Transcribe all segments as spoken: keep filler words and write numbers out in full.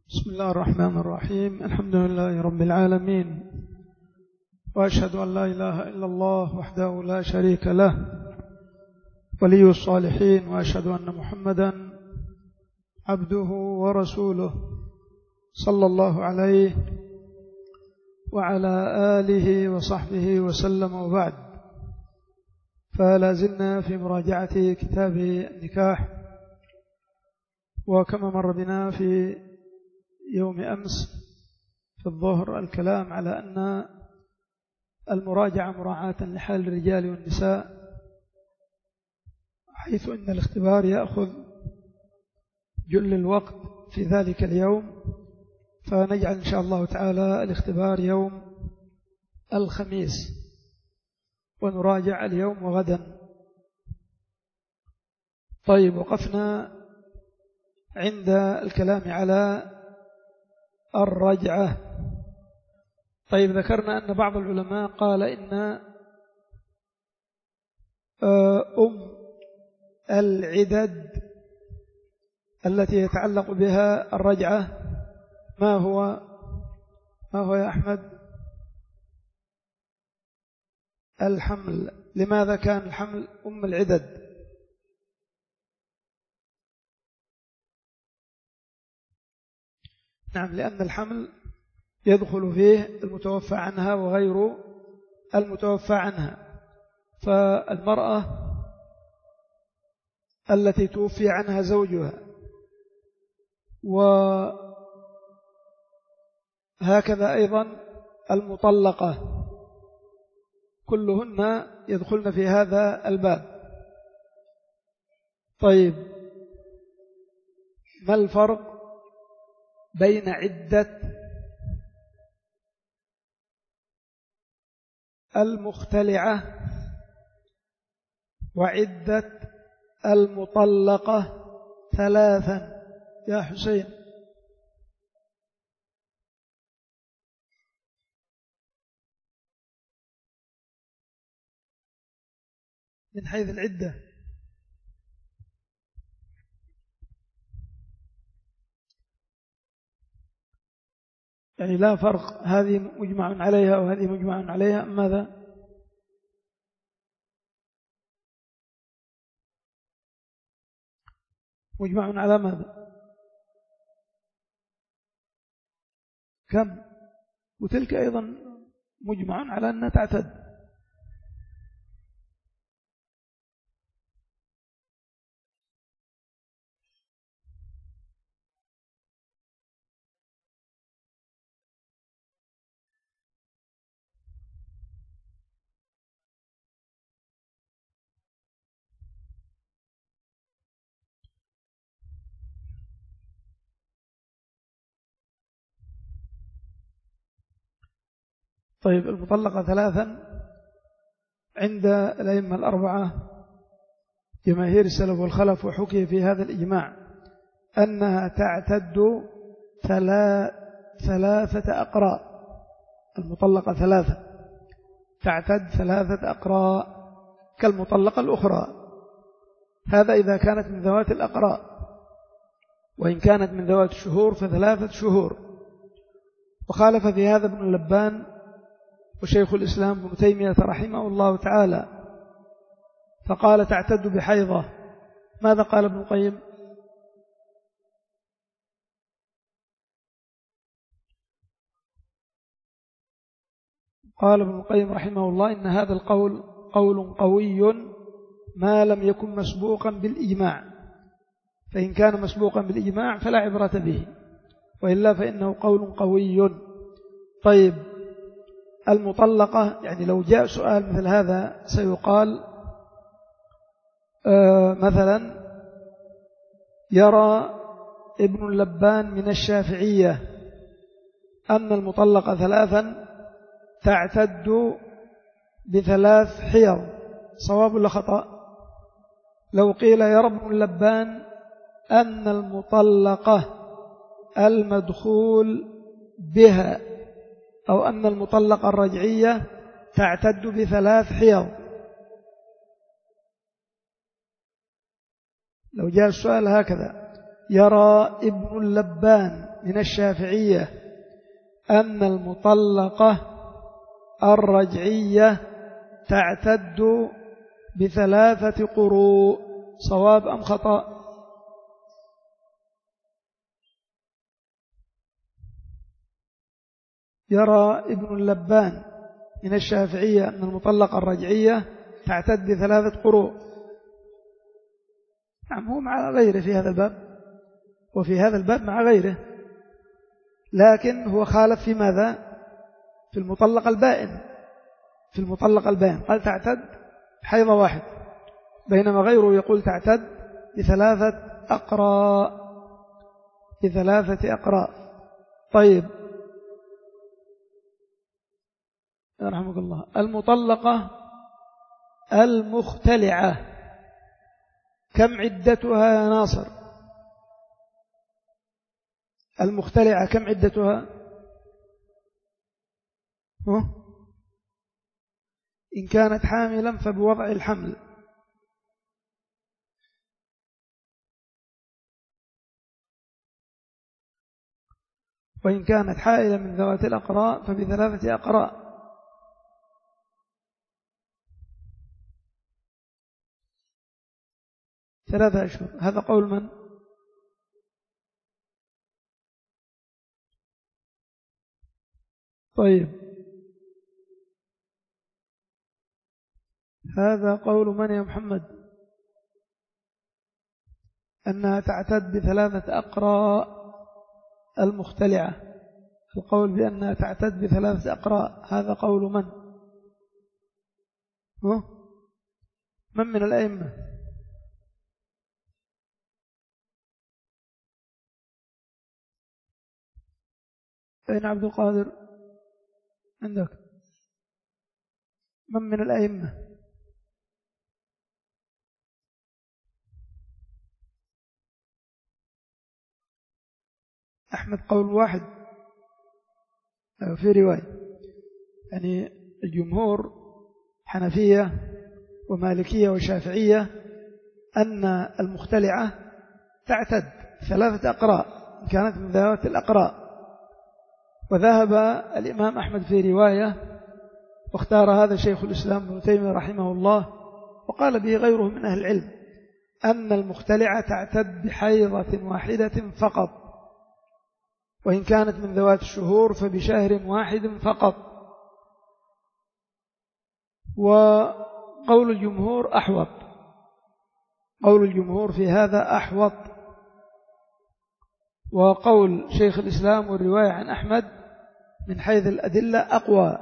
بسم الله الرحمن الرحيم. الحمد لله رب العالمين، وأشهد أن لا إله إلا الله وحده لا شريك له ولي الصالحين، وأشهد أن محمدا عبده ورسوله صلى الله عليه وعلى آله وصحبه وسلم. وبعد، فلا زلنا في مراجعة كتاب النكاح، وكما مر بنا في يوم أمس في الظهر الكلام على أن المراجعة مراعاة لحال الرجال والنساء، حيث أن الاختبار يأخذ جل الوقت في ذلك اليوم، فنجعل إن شاء الله تعالى الاختبار يوم الخميس، ونراجع اليوم وغدا. طيب، وقفنا عند الكلام على الرجعة. طيب، ذكرنا أن بعض العلماء قال إن أم العدد التي يتعلق بها الرجعة ما هو ما هو يا أحمد؟ الحمل. لماذا كان الحمل أم العدد؟ نعم، لأن الحمل يدخل فيه المتوفى عنها وغير المتوفى عنها، فالمرأة التي توفي عنها زوجها وهكذا أيضا المطلقة كلهن يدخلن في هذا الباب. طيب، ما الفرق بين عدة المختلعة وعدة المطلقة ثلاثا يا حسين؟ من حيث العدة يعني لا فرق، هذه مجمع عليها وهذه مجمع عليها، أم ماذا؟ مجمع على ماذا؟ كم؟ وتلك أيضا مجمع على أنها تعتد. طيب، المطلقة ثلاثا عند الأئمة الأربعة جماهير السلف والخلف، وحكي في هذا الإجماع أنها تعتد ثلاثة أقراء. المطلقة ثلاثة تعتد ثلاثة أقراء كالمطلقة الأخرى، هذا إذا كانت من ذوات الأقراء، وإن كانت من ذوات الشهور فثلاثة شهور. وخالف في هذا ابن اللبان وشيخ الإسلام ابن تيمية رحمه الله تعالى، فقال تعتد بحيضة. ماذا قال ابن القيم؟ قال ابن القيم رحمه الله إن هذا القول قول قوي ما لم يكن مسبوقا بالإجماع، فإن كان مسبوقا بالإجماع فلا عبرة به، وإلا فإنه قول قوي. طيب، المطلقة، يعني لو جاء سؤال مثل هذا سيقال آه مثلا يرى ابن اللبان من الشافعية أن المطلقة ثلاثا تعتد بثلاث حيض، صواب ولا خطأ؟ لو قيل يرى ابن اللبان أن المطلقة المدخول بها أو أن المطلقة الرجعية تعتد بثلاث حيض، لو جاء السؤال هكذا يرى ابن اللبان من الشافعية أن المطلقة الرجعية تعتد بثلاثة قروء، صواب أم خطأ؟ يرى ابن اللبان من الشافعية أن المطلقة الرجعية تعتد بثلاثة قروء. نعم، هو مع غيره في هذا الباب وفي هذا الباب مع غيره، لكن هو خالف في ماذا؟ في المطلق البائن. في المطلق البائن قال تعتد حيض واحد، بينما غيره يقول تعتد بثلاثة أقراء بثلاثة أقراء. طيب رحمك الله، المطلقة المختلعة كم عدتها يا ناصر؟ المختلعة كم عدتها؟ إن كانت حاملا فبوضع الحمل، وإن كانت حائلة من ذوات الأقراء فبثلاثة أقراء. ثلاثة أشهر، هذا قول من؟ طيب هذا قول من يا محمد؟ أنها تعتد بثلاثة أقراء المختلعة، القول بأنها تعتد بثلاثة أقراء هذا قول من؟ من من الأئمة؟ أين عبد القادر؟ عندك من من الأئمة؟ أحمد قول واحد في رواية، يعني الجمهور حنفية ومالكية وشافعية أن المختلعة تعتد ثلاثة أقراء إن كانت من ذوات الأقراء. وذهب الإمام أحمد في رواية واختار هذا شيخ الإسلام ابن تيمية رحمه الله، وقال به غيره من أهل العلم، أن المختلعة تعتد بحيضة واحدة فقط، وإن كانت من ذوات الشهور فبشهر واحد فقط. وقول الجمهور أحوط، قول الجمهور في هذا أحوط. وقول شيخ الإسلام والرواية عن أحمد من حيث الأدلة أقوى،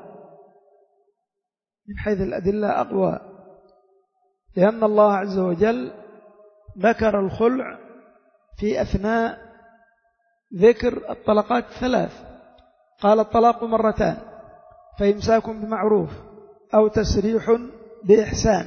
من حيث الأدلة أقوى، لأن الله عز وجل ذكر الخلع في أثناء ذكر الطلقات الثلاث، قال الطلاق مرتان فإمساك بمعروف أو تسريح بإحسان،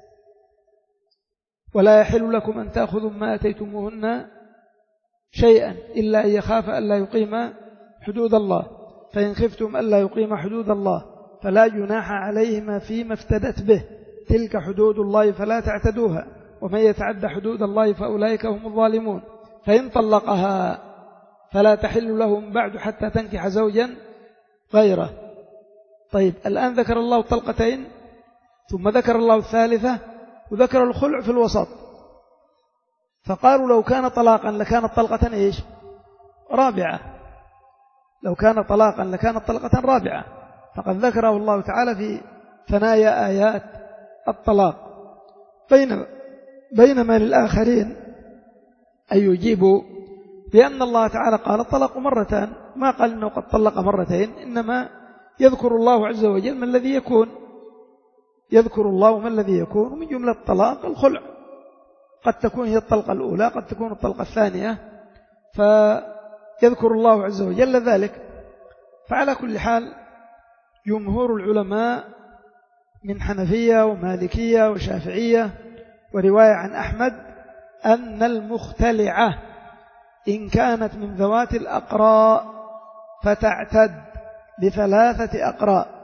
ولا يحل لكم أن تأخذوا ما أتيتموهن شيئا إلا أن يخاف ألا يقيم حدود الله، فإن خفتم ألا يقيم حدود الله فلا جناح عليهما فيما افتدت به، تلك حدود الله فلا تعتدوها، ومن يتعد حدود الله فأولئك هم الظالمون. فإن طلقها فلا تحل لهم بعد حتى تنكح زوجا غيره. طيب الآن ذكر الله الطلقتين ثم ذكر الله الثالثة وذكر الخلع في الوسط، فقالوا لو كان طلاقا لكانت طلقة إيش؟ رابعة، لو كان طلاقا لكانت طلقة رابعة، فقد ذكره الله تعالى في ثنايا آيات الطلاق. بينما, بينما للآخرين أن يجيبوا بأن الله تعالى قال الطلاق مرتان، ما قال إنه قد طلق مرتين، إنما يذكر الله عز وجل ما الذي يكون، يذكر الله ما الذي يكون، ومن جملة الطلاق الخلع، قد تكون هي الطلقة الأولى قد تكون الطلقة الثانية، فيذكر الله عز وجل ذلك. فعلى كل حال جمهور العلماء من حنفية ومالكية وشافعية ورواية عن أحمد أن المختلعة إن كانت من ذوات الأقراء فتعتد بثلاثة أقراء،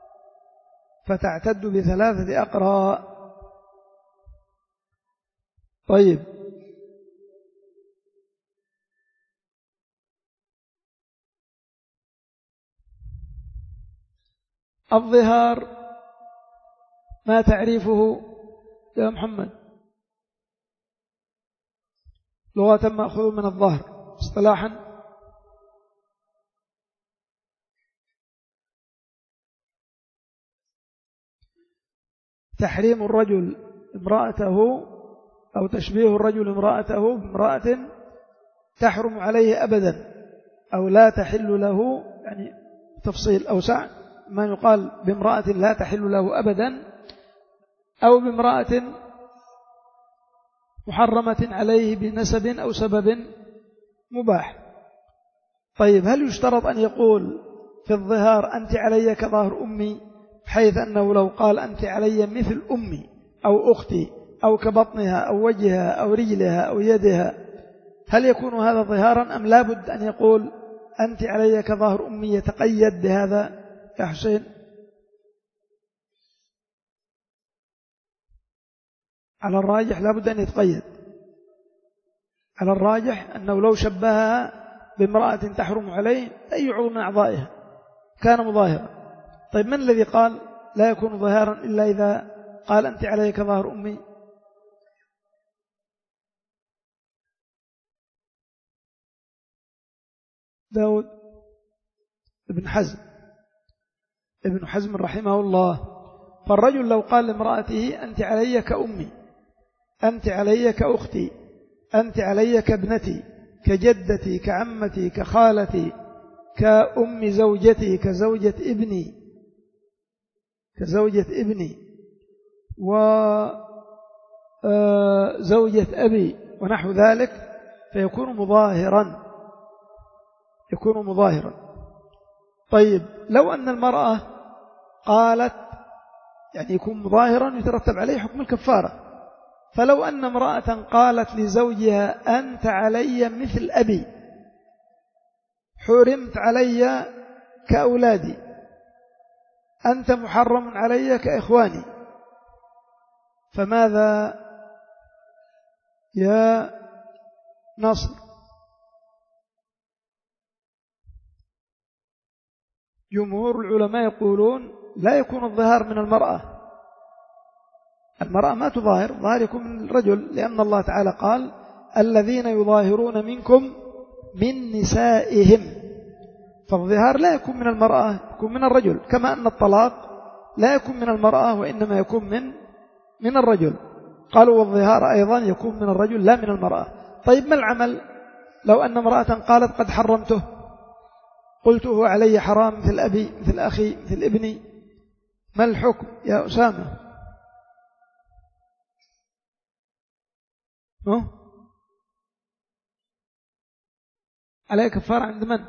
فتعتد بثلاثة أقراء. طيب الظهار ما تعريفه يا محمد؟ لغة مأخوذ من الظهر، اصطلاحا تحريم الرجل امرأته أو تشبيه الرجل امرأته بامرأة تحرم عليه أبدا أو لا تحل له، يعني تفصيل أوسع ما يقال بامرأة لا تحل له أبدا أو بامرأة محرمة عليه بنسب أو سبب مباح. طيب هل يشترط أن يقول في الظهار أنت علي كظهر أمي، بحيث أنه لو قال أنت علي مثل أمي أو أختي أو كبطنها أو وجهها أو رجلها أو يدها، هل يكون هذا ظهارا أم لابد أن يقول أنت علي كظهر أمي يتقيد بهذا يا حسين؟ على الراجح لابد أن يتقيد، على الراجح أنه لو شبهها بامرأة تحرم عليه أي عضو من أعضائها كان مظاهرا. طيب من الذي قال لا يكون ظاهرا إلا إذا قال أنت علي كظهر أمي؟ داود ابن حزم ابن حزم رحمه الله. فالرجل لو قال لامرأته أنت علي كأمي، أنت علي كأختي، أنت علي كابنتي، كجدتي، كعمتي، كخالتي، كأم زوجتي، كزوجة ابني، كزوجة ابني وزوجة أبي ونحو ذلك، فيكون مظاهرا، يكون مظاهرا. طيب لو أن المرأة قالت، يعني يكون مظاهرا يترتب عليه حكم الكفارة. فلو أن امرأة قالت لزوجها أنت علي مثل أبي، حرمت علي كأولادي، أنت محرم علي كإخواني، فماذا يا نصر؟ جمهور العلماء يقولون لا يكون الظهار من المرأة، المرأة ما تظاهر، ظاهر يكون من الرجل، لأن الله تعالى قال الذين يظاهرون منكم من نسائهم، فالظهار لا يكون من المرأة، يكون من الرجل، كما أن الطلاق لا يكون من المرأة وإنما يكون من من الرجل. قالوا والظهار أيضا يكون من الرجل لا من المرأة. طيب ما العمل لو أن امرأة قالت قد حرمته، قلته علي حرام مثل أبي مثل أخي مثل ابني، ما الحكم يا أسامة؟ أه؟ عليه كفارة عند من؟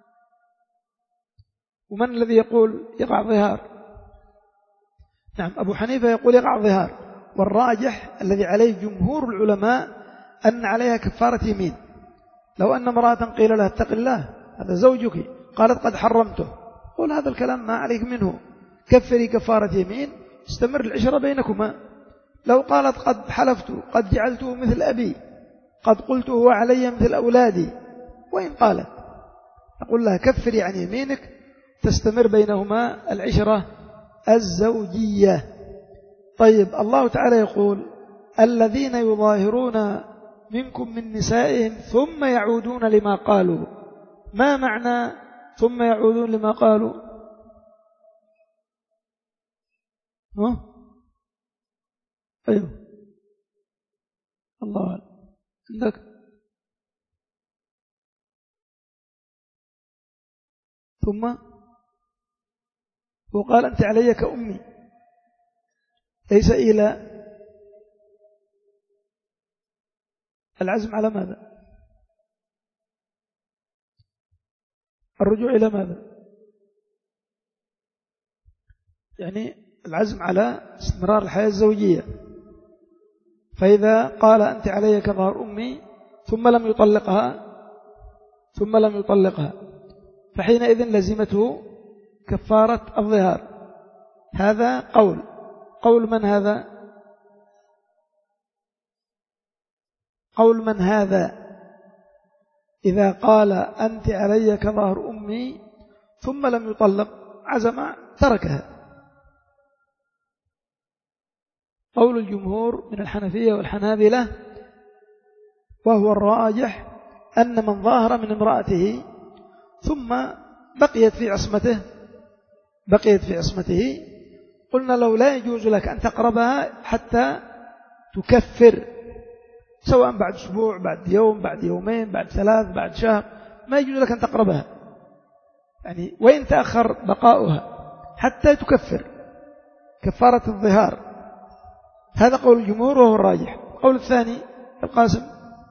ومن الذي يقول يقع ظهار؟ نعم أبو حنيفة يقول يقع ظهار، والراجح الذي عليه جمهور العلماء أن عليها كفارة يمين. لو أن امرأة قيل لها اتق الله هذا زوجك، قالت قد حرمته، قول هذا الكلام ما عليك منه، كفري كفارة يمين، استمر العشرة بينكما. لو قالت قد حلفت، قد جعلته مثل أبي، قد قلته علي مثل أولادي، وإن قالت أقول لها كفري عن يمينك، تستمر بينهما العشرة الزوجية. طيب الله تعالى يقول الذين يظاهرون منكم من نسائهم ثم يعودون لما قالوا، ما معنى ثم يعودون لما قالوا؟ ها؟ أيوه الله عندك. ثم وقال أنت علي كأمي، ليس إلى العزم على ماذا؟ الرجوع إلى ماذا؟ يعني العزم على استمرار الحياة الزوجية. فإذا قال أنت علي كظهر أمي ثم لم يطلقها ثم لم يطلقها فحينئذ لزمته كفارة الظهار. هذا قول قول من هذا؟ قول من هذا؟ إذا قال أنت علي كظهر أمي ثم لم يطلق عزم تركها، قول الجمهور من الحنفية والحنابلة وهو الراجح أن من ظاهر من امرأته ثم بقيت في عصمته بقيت في عصمته قلنا لو لا يجوز لك أن تقربها حتى تكفر، سواء بعد أسبوع، بعد يوم، بعد يومين، بعد ثلاث، بعد شهر، ما يجوز لك أن تقربها يعني، وإن تأخر بقاؤها حتى تكفر كفارة الظهار. هذا قول الجمهور وهو الراجح. قول الثاني القاسم.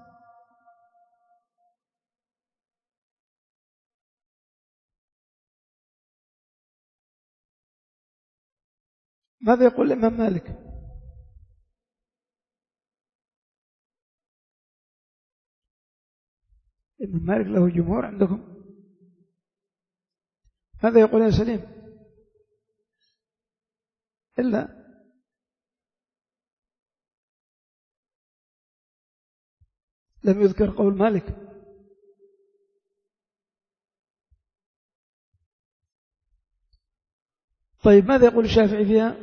ماذا يقول الإمام مالك؟ الإمام مالك له جمهور عندكم؟ ماذا يقول يا سليم؟ إلا لم يذكر قول مالك. طيب ماذا يقول الشافعي فيها؟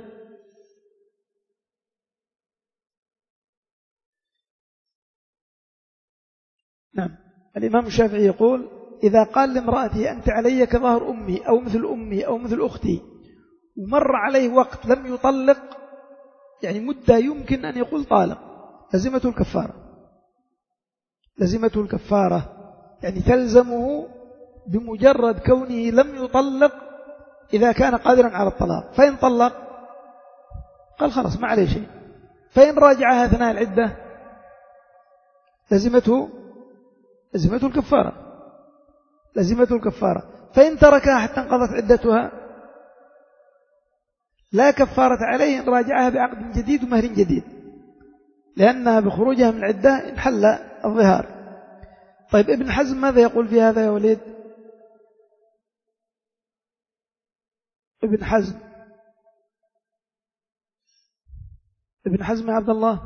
نعم، الإمام الشافعي يقول إذا قال لامرأته أنت علي كظهر أمي أو مثل أمي أو مثل أختي ومر عليه وقت لم يطلق، يعني مدة يمكن أن يقول طالق، لزمته الكفارة لزمته الكفارة يعني تلزمه بمجرد كونه لم يطلق إذا كان قادرا على الطلاق. فإن طلق قال خلاص ما عليه شيء، فإن راجعها أثناء العدة لزمته لزمته الكفارة لزمته الكفارة فإن تركها حتى انقضت عدتها لا كفارة عليه إن راجعها بعقد جديد ومهر جديد، لأنها بخروجها من العدة انحل الظهار. طيب ابن حزم ماذا يقول في هذا يا وليد؟ ابن حزم ابن حزم يا عبد الله.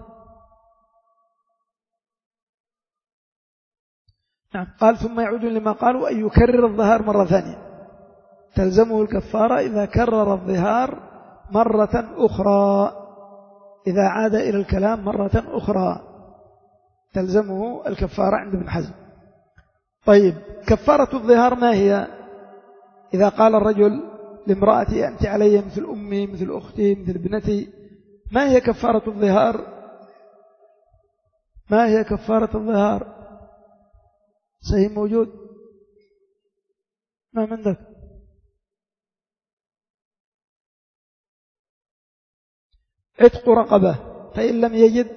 نعم، قال ثم يعود لما قالوا أن يكرر الظهار مرة ثانية، تلزمه الكفارة إذا كرر الظهار مرة أخرى، إذا عاد إلى الكلام مرة أخرى تلزمه الكفارة عند ابن حزم. طيب كفارة الظهار ما هي؟ إذا قال الرجل لامرأتي أنت علي مثل أمي مثل أختي مثل ابنتي، ما هي كفارة الظهار؟ ما هي كفارة الظهار؟ سهيم موجود؟ ما من ذلك؟ عتق رقبة، فإن لم يجد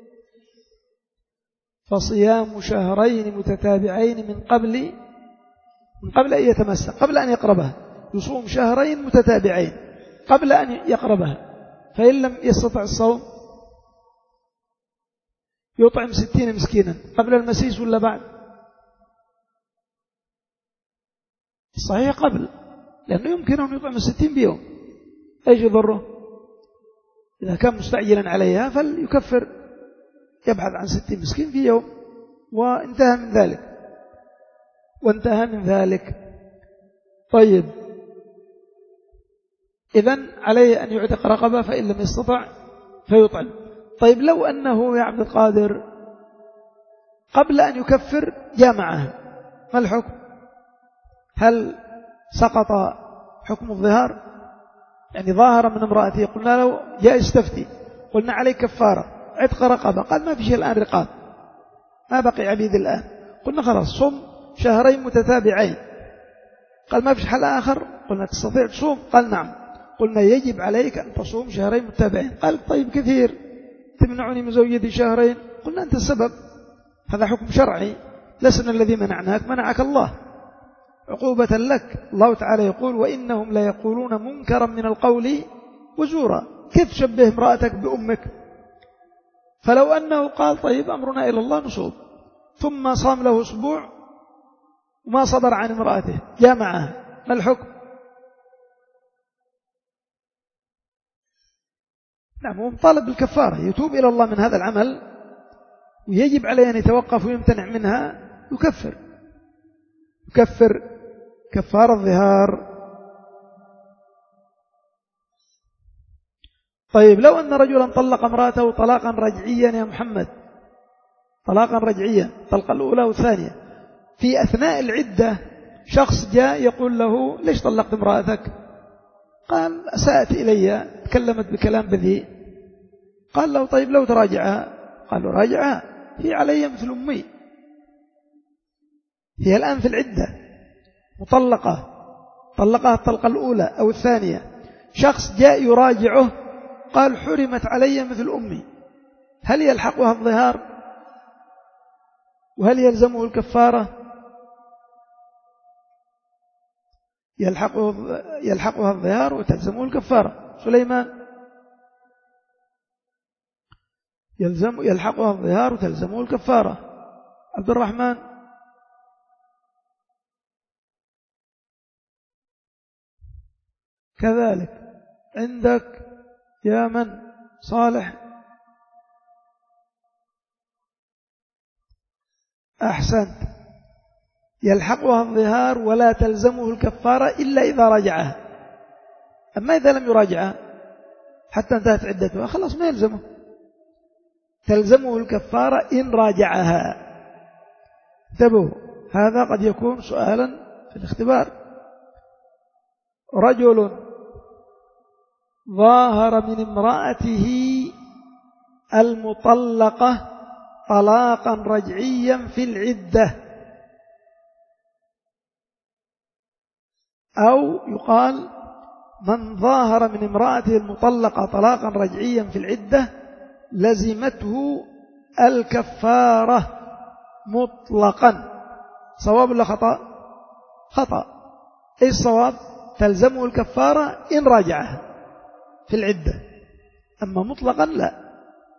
فصيام شهرين متتابعين من قبل من قبل أن يتمسك، قبل أن يقربها، يصوم شهرين متتابعين قبل أن يقربها. فإن لم يستطع الصوم يطعم ستين مسكينا قبل المسيس ولا بعد؟ صحيح قبل، لأنه يمكن أن يطعم ستين بيوم، أيش يضره؟ إذا كان مستعجلا عليها فليكفر، يبحث عن ستين مسكين في يوم وانتهى من ذلك وانتهى من ذلك. طيب إذن عليه أن يعتق رقبة، فإن لم يستطع فيطعم. طيب لو أنه يا عبد القادر قبل أن يكفر جامعها، ما الحكم؟ هل سقط حكم الظهار؟ يعني ظاهر من امرأته، قلنا له جاء استفتي، قلنا عليك كفارة عتق رقبة، قال ما في شيء الآن رقاب، ما بقي عبيد الآن، قلنا خلاص صم شهرين متتابعين، قال ما في حل آخر، قلنا تستطيع تصوم، قال نعم، قلنا يجب عليك أن تصوم شهرين متتابعين، قال طيب كثير تمنعني من زوجتي شهرين، قلنا أنت السبب، هذا حكم شرعي، لسنا الذي منعناك، منعك الله عقوبة لك. الله تعالى يقول وإنهم لا يقولون منكرا من القول وزورا، كيف تشبه امرأتك بأمك؟ فلو أنه قال طيب أمرنا إلى الله نصوم، ثم صام له أسبوع وما صدر عن امرأته جامعها، ما الحكم؟ نعم، هو مطالب بالكفارة، يتوب إلى الله من هذا العمل ويجب عليه أن يتوقف ويمتنع منها، يكفر يكفر كفار الظهار. طيب لو أن رجلا طلق امرأته طلاقا رجعيا يا محمد، طلاقا رجعيا، الطلقة الأولى والثانية، في أثناء العدة شخص جاء يقول له ليش طلقت امرأتك؟ قال أساءت إلي، تكلمت بكلام بذيء. قال له طيب لو تراجعها؟ قال له راجعها، هي علي مثل أمي، هي الآن في العدة مطلقة، طلقها الطلقة الأولى أو الثانية، شخص جاء يراجعه قال حرمت علي مثل أمي، هل يلحقها الظهار وهل يلزمه الكفارة؟ يلحقه يلحقها الظهار وتلزمه الكفارة. سليمان يلزم يلحقها الظهار وتلزمه الكفارة. عبد الرحمن كذلك. عندك يا من؟ صالح أحسنت، يلحقها الظهار ولا تلزمه الكفارة إلا إذا راجعها. أما إذا لم يراجعها حتى انتهت عدتها خلاص ما يلزمه، تلزمه الكفارة إن راجعها. انتبهوا، هذا قد يكون سؤالا في الاختبار. رجل ظاهر من امرأته المطلقة طلاقا رجعيا في العدة، أو يقال من ظاهر من امرأته المطلقة طلاقا رجعيا في العدة لزمته الكفارة مطلقا. صواب ولا خطأ؟ خطأ. إيش الصواب؟ تلزمه الكفارة إن راجعها في العدة، أما مطلقا لا،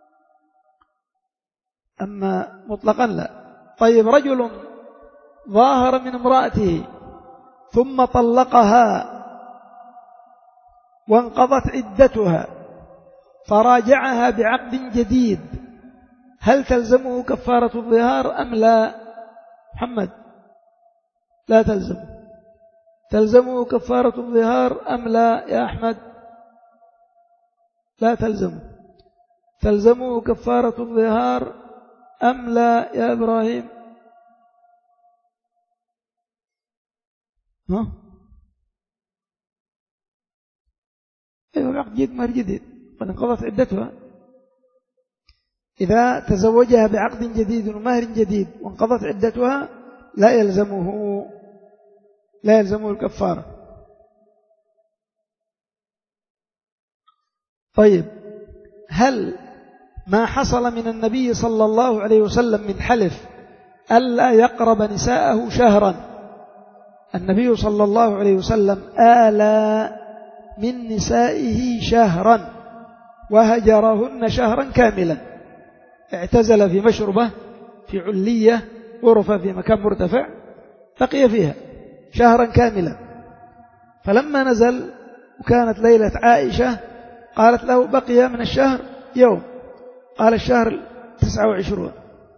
أما مطلقا لا. طيب رجل ظاهر من امرأته ثم طلقها وانقضت عدتها فراجعها بعقد جديد، هل تلزمه كفارة الظهار أم لا؟ محمد لا تلزمه. تلزمه كفارة الظهار أم لا يا أحمد؟ لا تلزمه. تلزمه كفارة الظهار أم لا يا إبراهيم؟ ها؟ أيوة عقد جديد مهر جديد قد انقضت عدتها. إذا تزوجها بعقد جديد ومهر جديد وانقضت عدتها لا يلزمه لا يلزمه الكفارة. طيب هل ما حصل من النبي صلى الله عليه وسلم من حلف ألا يقرب نساءه شهرا، النبي صلى الله عليه وسلم آلى من نسائه شهرا وهجرهن شهرا كاملا، اعتزل في مشربة في علية غرفة في مكان مرتفع بقي فيها شهرا كاملا، فلما نزل وكانت ليلة عائشة قالت له بقي من الشهر يوم، قال الشهر تسعة وعشرون،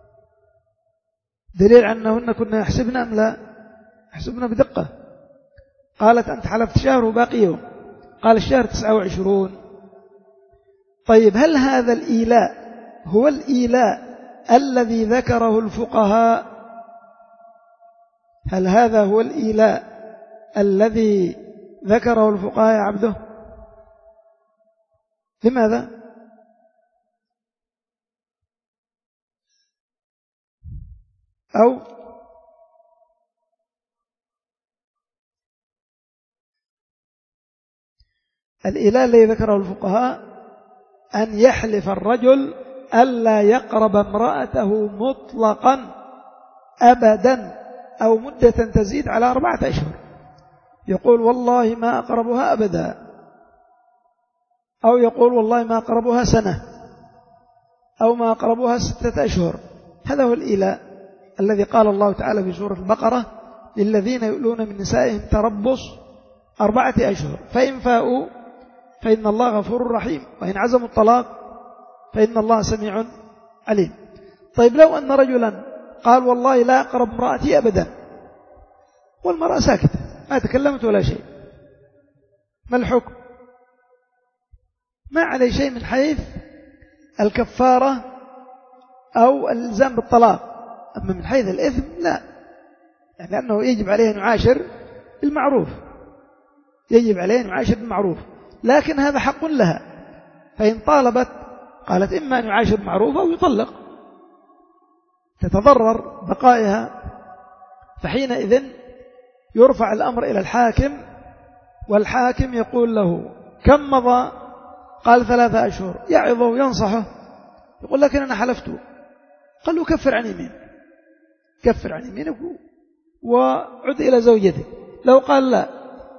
دليل أنهن كنا يحسبنا أم لا؟ يحسبنا بدقة. قالت أنت حلفت شهر وباقي يوم، قال الشهر تسعة وعشرون. طيب هل هذا الإيلاء هو الإيلاء الذي ذكره الفقهاء؟ هل هذا هو الإيلاء الذي ذكره الفقهاء يا عبده؟ لماذا؟ أو الإيلاء الذي ذكره الفقهاء أن يحلف الرجل ألا يقرب امرأته مطلقا أبدا أو مدة تزيد على أربعة أشهر، يقول والله ما أقربها أبدا، أو يقول والله ما أقربها سنة، أو ما أقربها ستة أشهر. هذا هو الإيلاء الذي قال الله تعالى في سورة البقرة للذين يؤلون من نسائهم تربص أربعة أشهر فإن فاءوا فإن الله غفور رحيم وإن عزموا الطلاق فإن الله سميع عليم. طيب لو أن رجلا قال والله لا أقرب امرأتي أبدا والمرأة ساكتة ما تكلمت ولا شيء، ما الحكم؟ ما عليه شيء من حيث الكفارة أو الإلزام بالطلاق. أما من حيث الإثم لا، يعني لأنه يجب عليه أن يعاشر بالمعروف، يجب عليه أن يعاشر بالمعروف، لكن هذا حق لها، فإن طالبت قالت إما أن يعاشر بالمعروف أو يطلق، تتضرر بقائها، فحينئذ يرفع الأمر إلى الحاكم، والحاكم يقول له كم مضى؟ قال ثلاثة أشهر، يعظه وينصحه، يقول لكن أنا حلفت، قال له كفر عن يمينك، كفر عن يمينك وعد إلى زوجتك. لو قال لا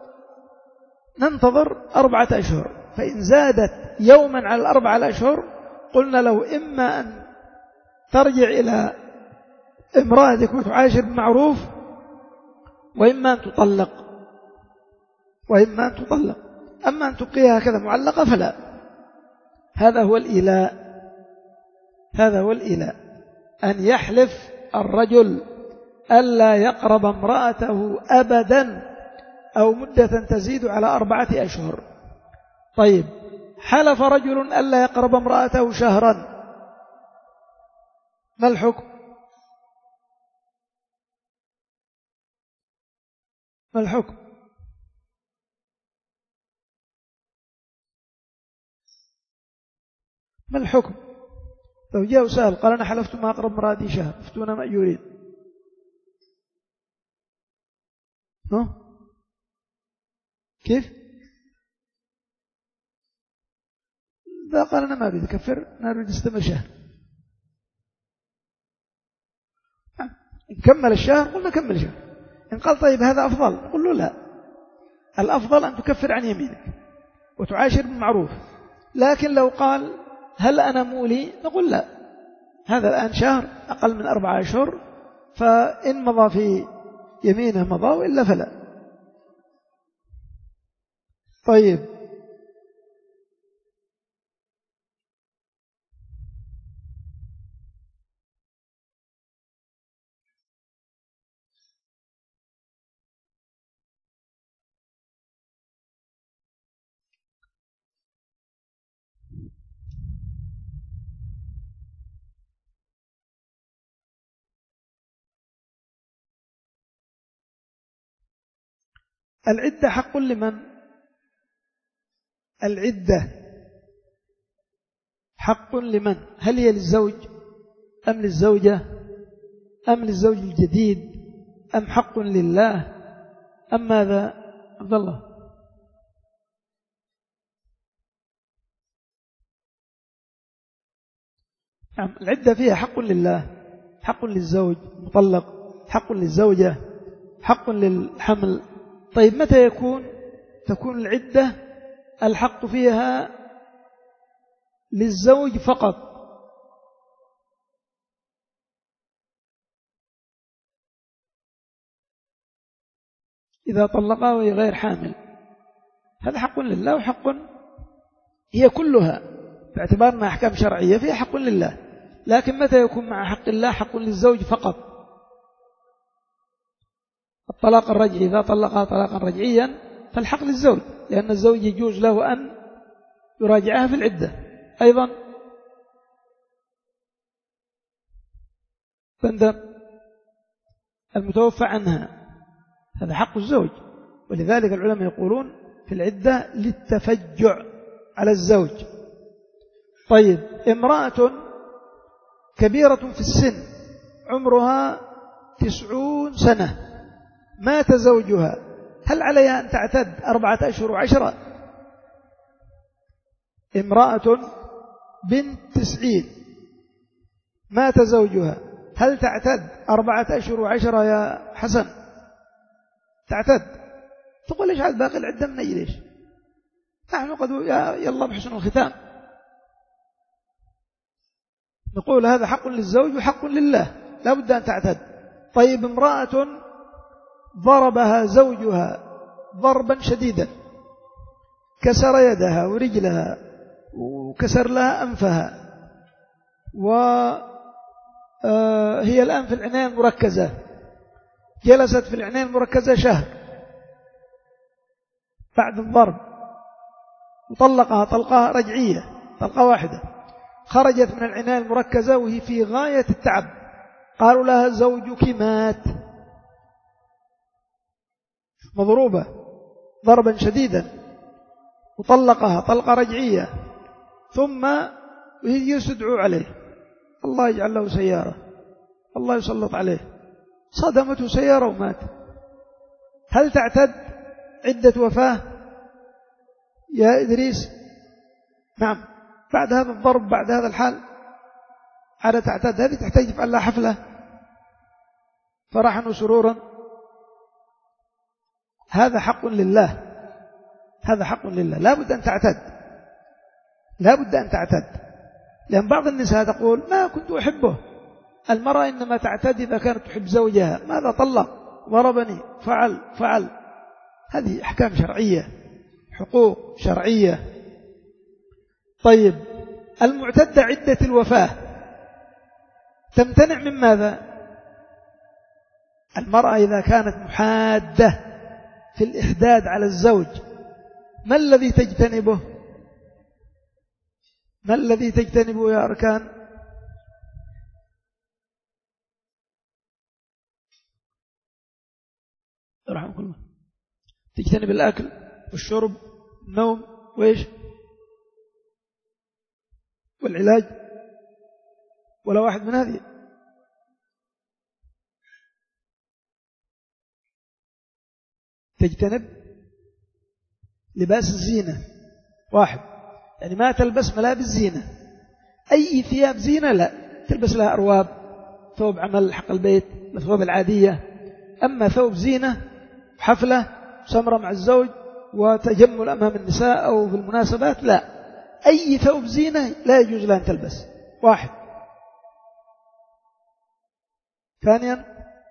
ننتظر أربعة أشهر، فإن زادت يوما على الأربعة الأشهر قلنا له إما أن ترجع إلى امرأتك وتعاشر بمعروف، وإما أن تطلق، وإما أن تطلق. أما أن تبقيها هكذا معلقة فلا. هذا هو الإيلاء، هذا هو الإيلاء، أن يحلف الرجل ألا يقرب امرأته أبدا أو مدة تزيد على أربعة أشهر. طيب، حلف رجل ألا يقرب امرأته شهرا، ما الحكم؟ ما الحكم؟ ما الحكم؟ لو جاء وسأل قال أنا حلفت ما أقرب امرأتي شهر، افتونا ما يريد. ها؟ كيف؟ إذا قال أنا ما أريد أكفر، أنا أريد استمر شهر، إن كمل الشهر قلنا كمل شهر. إن قال طيب هذا أفضل، قل له لا، الأفضل أن تكفر عن يمينك وتعاشر بالمعروف. لكن لو قال هل أنا مولي، نقول لا، هذا الآن شهر أقل من أربعة أشهر، فإن مضى في يمينه مضى وإلا فلا. طيب، العدة حق لمن؟ العدة حق لمن؟ هل هي للزوج أم للزوجة أم للزوج الجديد أم حق لله أم ماذا؟ عبد الله. نعم، العدة فيها حق لله، حق للزوج مطلق، حق للزوجة، حق للحمل. طيب، متى يكون تكون العدة الحق فيها للزوج فقط؟ إذا طلقها وهي غير حامل، هذا حق لله وحق، هي كلها باعتبارنا أحكام شرعية فيها حق لله. لكن متى يكون مع حق الله حق للزوج فقط؟ الطلاق الرجعي، إذا طلقها طلاقا رجعيا فالحق للزوج، لأن الزوج يجوز له أن يراجعها في العدة. أيضا بندر المتوفى عنها، هذا حق الزوج، ولذلك العلماء يقولون في العدة للتفجع على الزوج. طيب، امرأة كبيرة في السن عمرها تسعون سنة، مات زوجها، هل عليها أن تعتد أربعة أشهر وعشرة؟ امرأة بنت تسعين مات زوجها، هل تعتد أربعة أشهر وعشرة يا حسن؟ تعتد. تقول ليش عاد باقي العدة من أي ليش؟ نحن قد يلا بحسن الختام. نقول هذا حق للزوج وحق لله، لا بد أن تعتد. طيب، امرأة ضربها زوجها ضربا شديدا، كسر يدها ورجلها وكسر لها أنفها، وهي الآن في العناية المركزة، جلست في العناية المركزة شهر بعد الضرب، وطلقها طلقة رجعية، طلقة واحدة، خرجت من العناية المركزة وهي في غاية التعب، قالوا لها زوجك مات، مضروبة ضربا شديدا، وطلقها طلقة رجعية، ثم يستدعوا عليه، الله يجعل له سيارة، الله يسلط عليه، صدمته سيارة ومات. هل تعتد عدة وفاة يا إدريس؟ نعم، بعد هذا الضرب، بعد هذا الحال عادة تعتد. هذه تحتاج تفعل لها حفلة فرحا وسرورا. هذا حق لله، هذا حق لله، لا بد أن تعتد، لا بد أن تعتد. لأن بعض النساء تقول ما كنت أحبه. المرأة إنما تعتد إذا كانت تحب زوجها، ماذا طلق، ضربني، فعل فعل هذه أحكام شرعية، حقوق شرعية. طيب، المعتدة عدة الوفاة تمتنع من ماذا؟ المرأة إذا كانت محادة في الإحداد على الزوج، ما الذي تجتنبه؟ ما الذي تجتنبه يا أركان؟ رحمكم الله. تجتنب الأكل والشرب والنوم وإيش والعلاج، ولا واحد من هذه؟ تجتنب لباس الزينة، واحد، يعني ما تلبس ملابس زينة، أي ثياب زينة لا تلبس لها أرواب، ثوب عمل حق البيت، الثوب العادية. أما ثوب زينة، حفلة، سمرة مع الزوج، وتجمل أمام النساء أو في المناسبات، لا، أي ثوب زينة لا يجوز لها أن تلبس، واحد. ثانيا،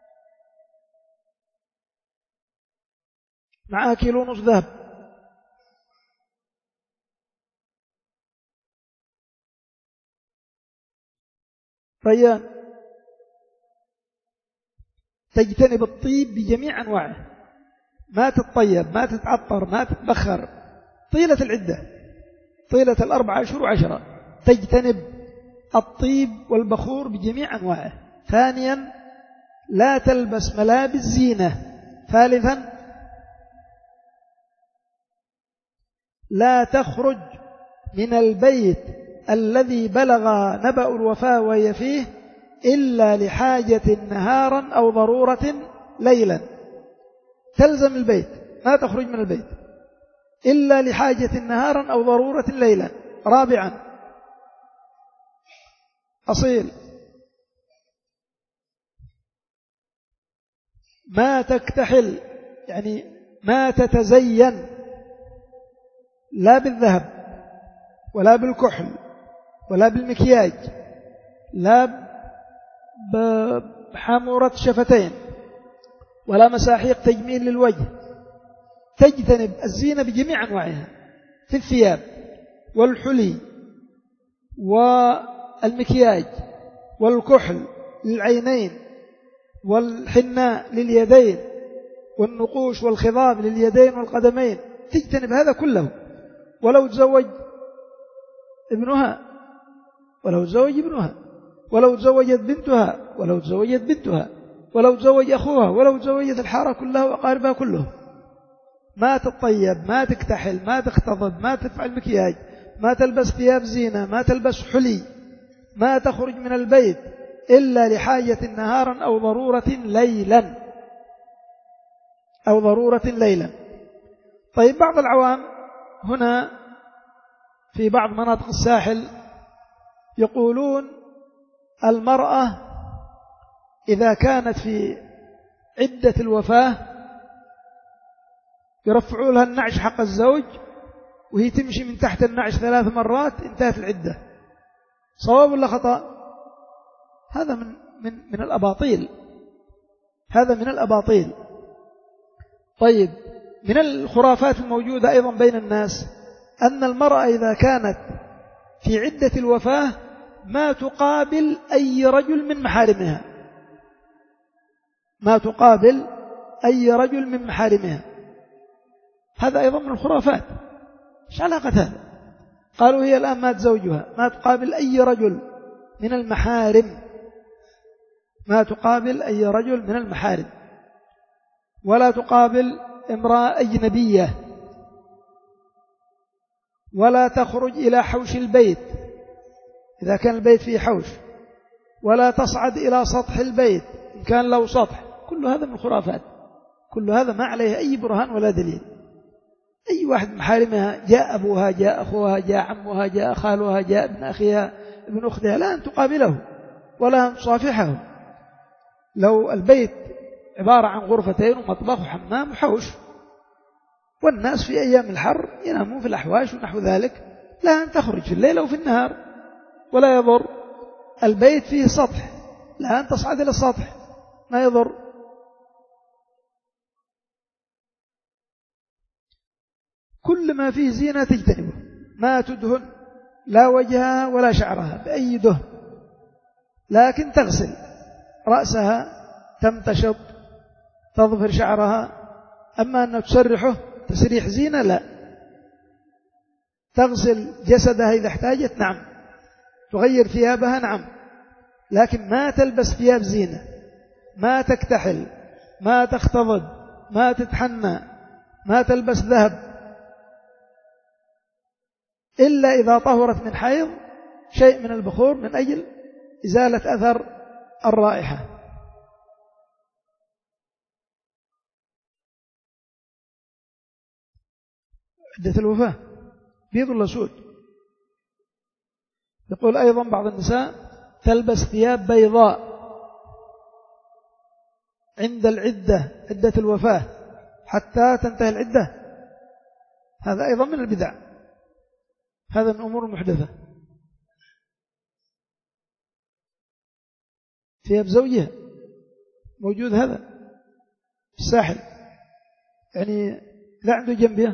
معها كيلو ونص ذهب، ريان، تجتنب الطيب بجميع أنواعه، ما تتطيب، ما تتعطر، ما تتبخر طيلة العدة، طيلة الأربع أشهر وعشرة، تجتنب الطيب والبخور بجميع أنواعه. ثانيا، لا تلبس ملابس زينة. ثالثا، لا تخرج من البيت الذي بلغ نبأ الوفاة وهي فيه إلا لحاجة نهارا أو ضرورة ليلا، تلزم البيت، ما تخرج من البيت إلا لحاجة نهارا أو ضرورة ليلا. رابعا، أصيل، ما تكتحل، يعني ما تتزين لا بالذهب ولا بالكحل ولا بالمكياج، لا بحمورة شفتين ولا مساحيق تجميل للوجه. تجتنب الزينة بجميع أنواعها في الثياب والحلي والمكياج والكحل للعينين والحناء لليدين والنقوش والخضاب لليدين والقدمين، تجتنب هذا كله. ولو تزوج ابنها، ولو تزوج ابنها، ولو تزوجت بنتها، ولو تزوجت بنتها، ولو تزوج أخوها، ولو تزوجت الحارة كلها وأقاربها كلهم، ما تطيب، ما تكتحل، ما تختضب، ما تفعل مكياج، ما تلبس ثياب زينة، ما تلبس حلي، ما تخرج من البيت إلا لحاجة نهارا أو ضرورة ليلا، أو ضرورة ليلا. طيب، بعض العوام هنا في بعض مناطق الساحل يقولون المرأة إذا كانت في عدة الوفاة يرفعوا لها النعش حق الزوج، وهي تمشي من تحت النعش ثلاث مرات انتهت العدة. صواب ولا خطأ؟ هذا من من من الأباطيل، هذا من الأباطيل. طيب، من الخرافات الموجودة أيضا بين الناس أن المرأة إذا كانت في عدة الوفاة ما تقابل أي رجل من محارمها، ما تقابل أي رجل من محارمها، هذا أيضا من الخرافات. إيش علاقة هذا؟ قالوا هي الآن مات زوجها، ما تقابل أي رجل من المحارم، ما تقابل أي رجل من المحارم، ولا تقابل امرأة أجنبية، ولا تخرج إلى حوش البيت إذا كان البيت فيه حوش، ولا تصعد إلى سطح البيت إن كان له سطح. كل هذا من الخرافات، كل هذا ما عليه أي برهان ولا دليل. أي واحد محارمها جاء أبوها جاء أخوها جاء عمها جاء خالها جاء ابن أخيها ابن أختها، لا أن تقابله ولا أن تصافحه. لو البيت عبارة عن غرفتين ومطبخ وحمام وحوش، والناس في أيام الحر ينامون في الأحواش ونحو ذلك، لا أن تخرج في الليل أو في النهار ولا يضر. البيت فيه سطح، لا أن تصعد إلى السطح، ما يضر. كل ما فيه زينة تجتنبه، ما تدهن لا وجهها ولا شعرها بأي دهن، لكن تغسل رأسها، تمتشط، تظفر شعرها. أما أن تسرحه تسريح زينة لا. تغسل جسدها إذا احتاجت نعم، تغير ثيابها نعم، لكن ما تلبس ثياب زينة، ما تكتحل، ما تختضب، ما تتحنى، ما تلبس ذهب، إلا إذا طهرت من حيض شيء من البخور من أجل إزالة أثر الرائحة. عدة الوفاة بيض ولا سود؟ يقول أيضا بعض النساء تلبس ثياب بيضاء عند العدة، عدة الوفاة، حتى تنتهي العدة. هذا أيضا من البدع، هذا من أمور المحدثة. ثياب زوجها موجود هذا في الساحل، يعني لا عنده جنبيه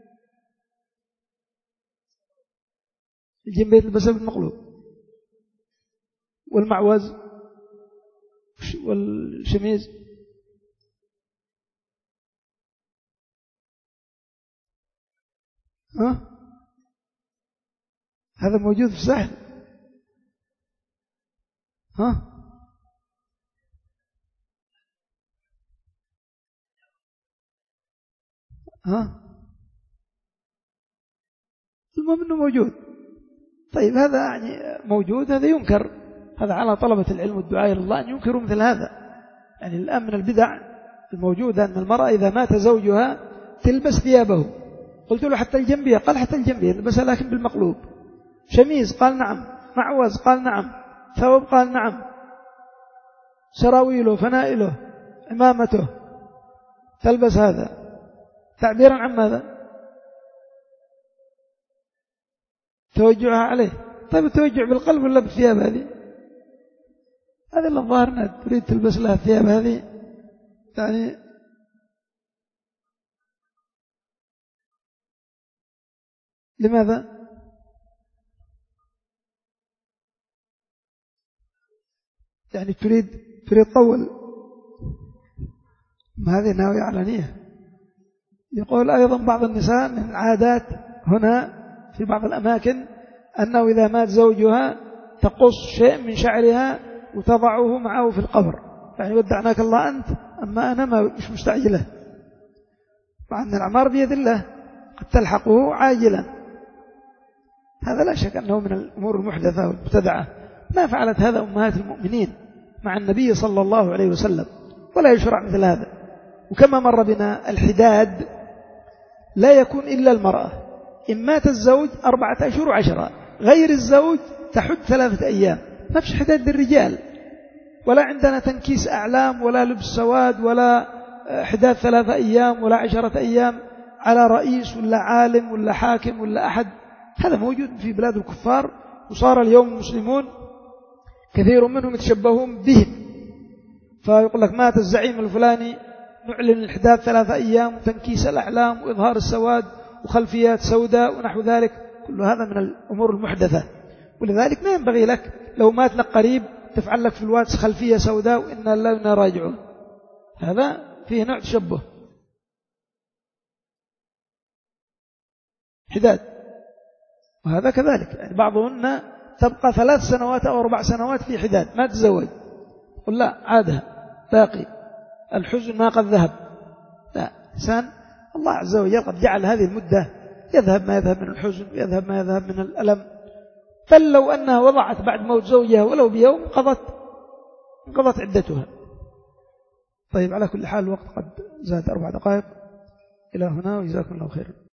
الجنبيه يلبسها بالمقلوب، والمعوز والشميز. ها هذا موجود في الساحل. ها ها المهم انه موجود. طيب هذا يعني موجود، هذا ينكر، هذا على طلبة العلم والدعاء إلى الله أن ينكروا مثل هذا. يعني الآن من البدع الموجودة أن المرأة إذا مات زوجها تلبس ثيابه. قلت له حتى الجنبية، قال حتى الجنبية تلبسها لكن بالمقلوب. شميز قال نعم، معوز قال نعم، ثوب قال نعم، سراويله فنائله عمامته تلبس هذا تعبيرا عن ماذا؟ توجعها عليه. طيب التوجع بالقلب ولا بالثياب هذه؟ هذا اللي الظاهر أنها تريد تلبس لها الثياب هذه، يعني لماذا؟ يعني تريد تريد تطول، ما هذه ناوية علانية. يقول أيضا بعض النساء من العادات هنا في بعض الأماكن أنه إذا مات زوجها تقص شيء من شعرها وتضعه معه في القبر، يعني ودعناك الله أنت، أما أنا ما مش مستعجلة، مع أن الأعمار بيد الله قد تلحقه عاجلا. هذا لا شك أنه من الأمور المحدثة والمبتدعة. ما فعلت هذا أمهات المؤمنين مع النبي صلى الله عليه وسلم، ولا يشرع مثل هذا. وكما مر بنا الحداد لا يكون إلا المرأة، إن مات الزوج أربعة أشهر وعشرة، غير الزوج تحد ثلاثة أيام. ما فيش حداد للرجال، ولا عندنا تنكيس أعلام ولا لبس سواد ولا حداد ثلاثة أيام ولا عشرة أيام على رئيس ولا عالم ولا حاكم ولا أحد. هذا موجود في بلاد الكفار، وصار اليوم المسلمون كثير منهم يتشبهون بهم، فيقول لك مات الزعيم الفلاني نعلن الحداد ثلاثة أيام وتنكيس الأعلام وإظهار السواد وخلفيات سوداء ونحو ذلك. كل هذا من الأمور المحدثة. ولذلك ما ينبغي لك لو مات لك قريب تفعل لك في الواتس خلفية سوداء وإنا لنا راجعون، هذا فيه نوع تشبه. حداد. وهذا كذلك، يعني بعضهن تبقى ثلاث سنوات أو أربع سنوات في حداد ما تزوج، قل لا عادها باقي الحزن ما قد ذهب. لا، إنسان الله عز وجل قد جعل هذه المدة يذهب ما يذهب من الحزن ويذهب ما يذهب من الألم. بل لو أنها وضعت بعد موت زوجها ولو بيوم قضت قضت عدتها. طيب، على كل حال الوقت قد زاد أربع دقائق. إلى هنا وجزاكم الله خيرا.